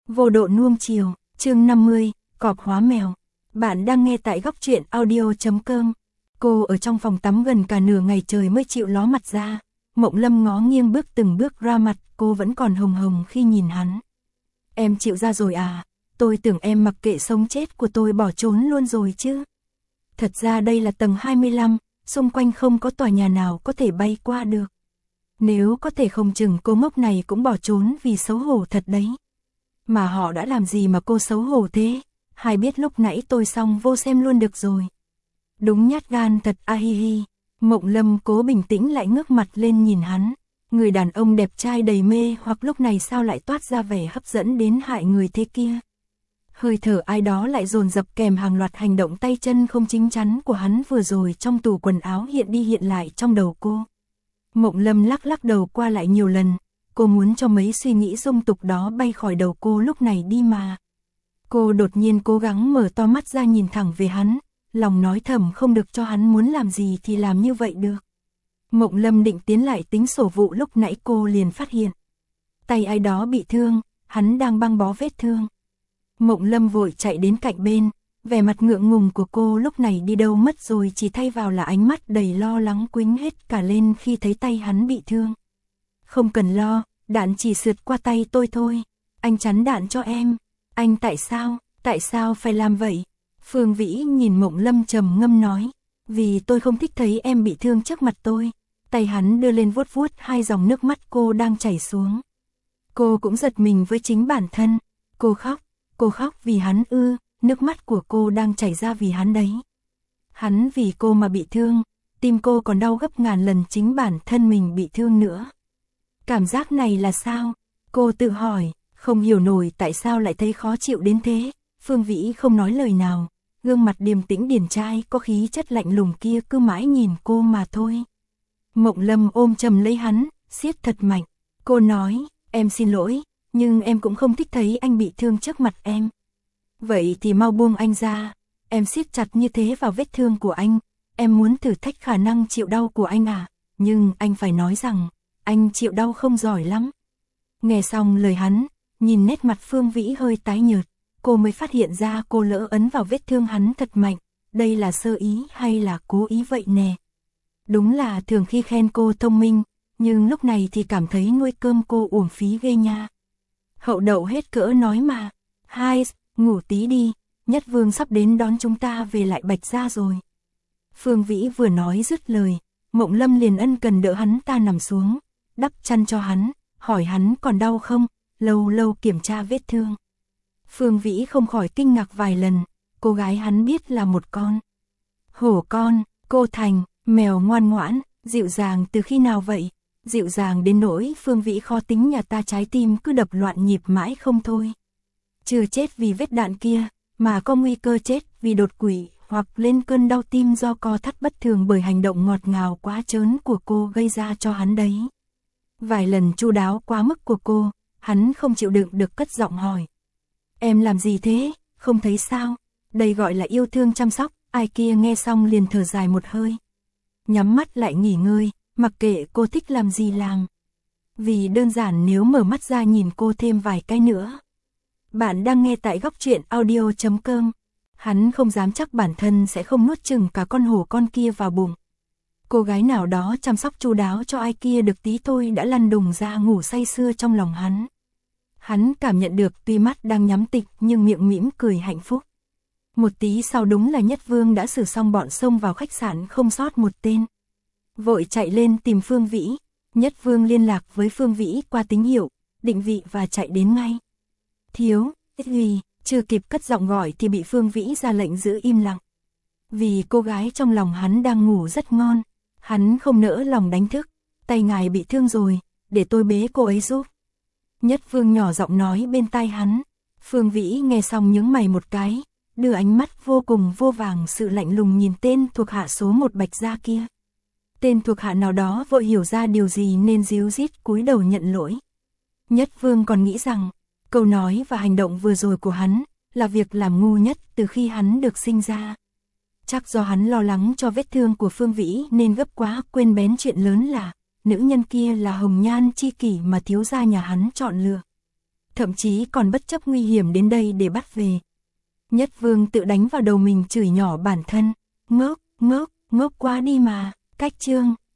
Vô độ nuông chiều, chương 50, cọp hóa mèo. Bạn đang nghe tại góc truyện audio.com. Cô ở trong phòng tắm gần cả nửa ngày trời mới chịu ló mặt ra. Mộng Lâm ngó nghiêng bước từng bước ra mặt, cô vẫn còn hồng hồng khi nhìn hắn. Em chịu ra rồi à? Tôi tưởng em mặc kệ sống chết của tôi bỏ trốn luôn rồi chứ. Thật ra đây là tầng 25, xung quanh không có tòa nhà nào có thể bay qua được. Nếu có thể không chừng cô ngốc này cũng bỏ trốn vì xấu hổ thật đấy. Mà họ đã làm gì mà cô xấu hổ thế? Hay biết lúc nãy tôi xong vô xem luôn được rồi. Đúng nhát gan thật a hi hi. Mộng Lâm cố bình tĩnh lại ngước mặt lên nhìn hắn. Người đàn ông đẹp trai đầy mê hoặc lúc này sao lại toát ra vẻ hấp dẫn đến hại người thế kia. Hơi thở ai đó lại dồn dập kèm hàng loạt hành động tay chân không chính chắn của hắn vừa rồi trong tủ quần áo hiện đi hiện lại trong đầu cô. Mộng Lâm lắc lắc đầu qua lại nhiều lần. Cô muốn cho mấy suy nghĩ dung tục đó bay khỏi đầu cô lúc này đi mà. Cô đột nhiên cố gắng mở to mắt ra nhìn thẳng về hắn, lòng nói thầm không được cho hắn muốn làm gì thì làm như vậy được. Mộng Lâm định tiến lại tính sổ vụ lúc nãy cô liền phát hiện. Tay ai đó bị thương, hắn đang băng bó vết thương. Mộng Lâm vội chạy đến cạnh bên, vẻ mặt ngượng ngùng của cô lúc này đi đâu mất rồi, chỉ thay vào là ánh mắt đầy lo lắng quĩnh hết cả lên khi thấy tay hắn bị thương. Không cần lo, đạn chỉ sượt qua tay tôi thôi. Anh chắn đạn cho em. Anh tại sao phải làm vậy? Phương Vĩ nhìn Mộng Lâm trầm ngâm nói. Vì tôi không thích thấy em bị thương trước mặt tôi. Tay hắn đưa lên vuốt vuốt hai dòng nước mắt cô đang chảy xuống. Cô cũng giật mình với chính bản thân. Cô khóc vì hắn ư? Nước mắt của cô đang chảy ra vì hắn đấy. Hắn vì cô mà bị thương, tim cô còn đau gấp ngàn lần chính bản thân mình bị thương nữa. Cảm giác này là sao? Cô tự hỏi, không hiểu nổi tại sao lại thấy khó chịu đến thế. Phương Vĩ không nói lời nào, gương mặt điềm tĩnh điển trai có khí chất lạnh lùng kia cứ mãi nhìn cô mà thôi. Mộng Lâm ôm chầm lấy hắn, siết thật mạnh. Cô nói, em xin lỗi, nhưng em cũng không thích thấy anh bị thương trước mặt em. Vậy thì mau buông anh ra. Em siết chặt như thế vào vết thương của anh. Em muốn thử thách khả năng chịu đau của anh à? Nhưng anh phải nói rằng anh chịu đau không giỏi lắm. Nghe xong lời hắn, nhìn nét mặt Phương Vĩ hơi tái nhợt, cô mới phát hiện ra cô lỡ ấn vào vết thương hắn thật mạnh. Đây là sơ ý hay là cố ý vậy nè? Đúng là thường khi khen cô thông minh, nhưng lúc này thì cảm thấy nuôi cơm cô uổng phí ghê nha. Hậu đậu hết cỡ nói mà. Hai, ngủ tí đi, Nhất Vương sắp đến đón chúng ta về lại Bạch Gia rồi. Phương Vĩ vừa nói dứt lời, Mộng Lâm liền ân cần đỡ hắn ta nằm xuống, đắp chăn cho hắn, hỏi hắn còn đau không, lâu lâu kiểm tra vết thương. Phương Vĩ không khỏi kinh ngạc vài lần, cô gái hắn biết là một con hổ con. Cô thành mèo ngoan ngoãn, dịu dàng từ khi nào vậy? Dịu dàng đến nỗi Phương Vĩ khó tính nhà ta trái tim cứ đập loạn nhịp mãi không thôi. Chưa chết vì vết đạn kia, mà có nguy cơ chết vì đột quỵ hoặc lên cơn đau tim do co thắt bất thường bởi hành động ngọt ngào quá trớn của cô gây ra cho hắn đấy. Vài lần chu đáo quá mức của cô, hắn không chịu đựng được cất giọng hỏi. Em làm gì thế, không thấy sao? Đây gọi là yêu thương chăm sóc. Ai kia nghe xong liền thở dài một hơi. Nhắm mắt lại nghỉ ngơi, mặc kệ cô thích làm gì làm. Vì đơn giản nếu mở mắt ra nhìn cô thêm vài cái nữa. Bạn đang nghe tại góc truyện audio.com. Hắn không dám chắc bản thân sẽ không nuốt chừng cả con hổ con kia vào bụng. Cô gái nào đó chăm sóc chu đáo cho ai kia được tí thôi đã lăn đùng ra ngủ say sưa trong lòng hắn. Hắn cảm nhận được tuy mắt đang nhắm tịch nhưng miệng mỉm cười hạnh phúc. Một tí sau đúng là Nhất Vương đã xử xong bọn xông vào khách sạn không sót một tên. Vội chạy lên tìm Phương Vĩ. Nhất Vương liên lạc với Phương Vĩ qua tín hiệu, định vị và chạy đến ngay. Thiếu, Huy, chưa kịp cất giọng gọi thì bị Phương Vĩ ra lệnh giữ im lặng. Vì cô gái trong lòng hắn đang ngủ rất ngon, hắn không nỡ lòng đánh thức. Tay ngài bị thương rồi, để tôi bế cô ấy giúp. Nhất Vương nhỏ giọng nói bên tai hắn. Phương Vĩ nghe xong nhướng mày một cái, đưa ánh mắt vô cùng vô vàng sự lạnh lùng nhìn tên thuộc hạ số 1 Bạch Gia kia. Tên thuộc hạ nào đó vội hiểu ra điều gì nên díu dít cúi đầu nhận lỗi. Nhất Vương còn nghĩ rằng, câu nói và hành động vừa rồi của hắn là việc làm ngu nhất từ khi hắn được sinh ra. Chắc do hắn lo lắng cho vết thương của Phương Vĩ nên gấp quá quên bén chuyện lớn là nữ nhân kia là hồng nhan chi kỷ mà thiếu gia nhà hắn chọn lựa. thậm chí còn bất chấp nguy hiểm đến đây để bắt về. Nhất Vương tự đánh vào đầu mình chửi nhỏ bản thân, ngốc quá đi mà, cách chương.